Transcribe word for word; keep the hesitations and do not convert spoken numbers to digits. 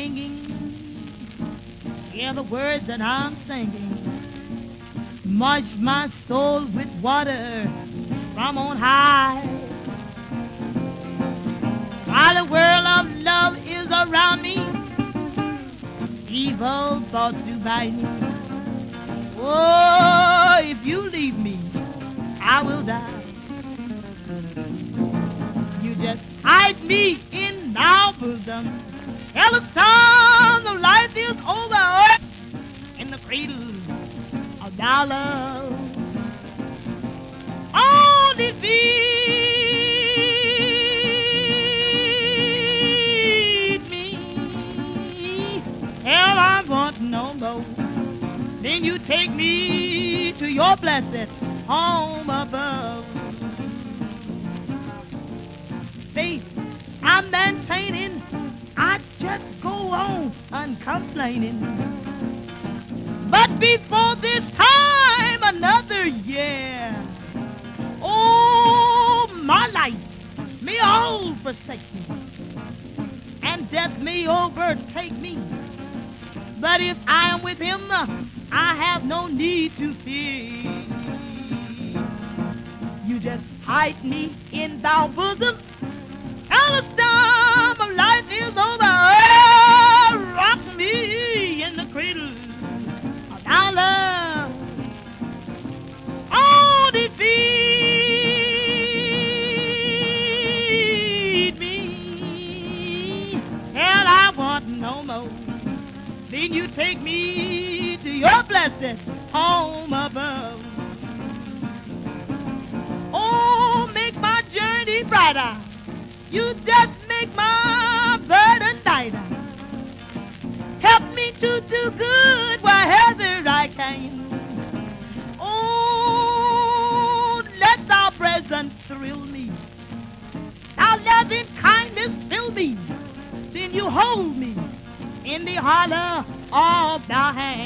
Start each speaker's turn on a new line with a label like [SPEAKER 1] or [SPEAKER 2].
[SPEAKER 1] singing. Hear the words that I'm singing. Much my soul with water from on high. While the world of love is around me, evil thoughts do bite me. Oh, if you leave me, I will die. You just hide me in thy bosom. Tell the storm of life is over in the cradle of thy love. Only feed me, hell I want no more. Then you take me to your blessed home above. Faith, I'm maintaining, I just go on uncomplaining. But before this time, another year, oh, my life may all forsake me, and death may overtake me. But if I am with him, I have no need to fear. You just hide me in thy bosom. Tell the storm of life is over. Oh, rock me in the cradle of thy love. Oh, defeat me. Hell, I want no more. Then you take me to your blessed home above. Oh, make my journey brighter. You just make my burden lighter. Help me to do good wherever I can. Oh, let thy presence thrill me. Thy loving kindness fill me. Then you hold me in the hollow of thy hand.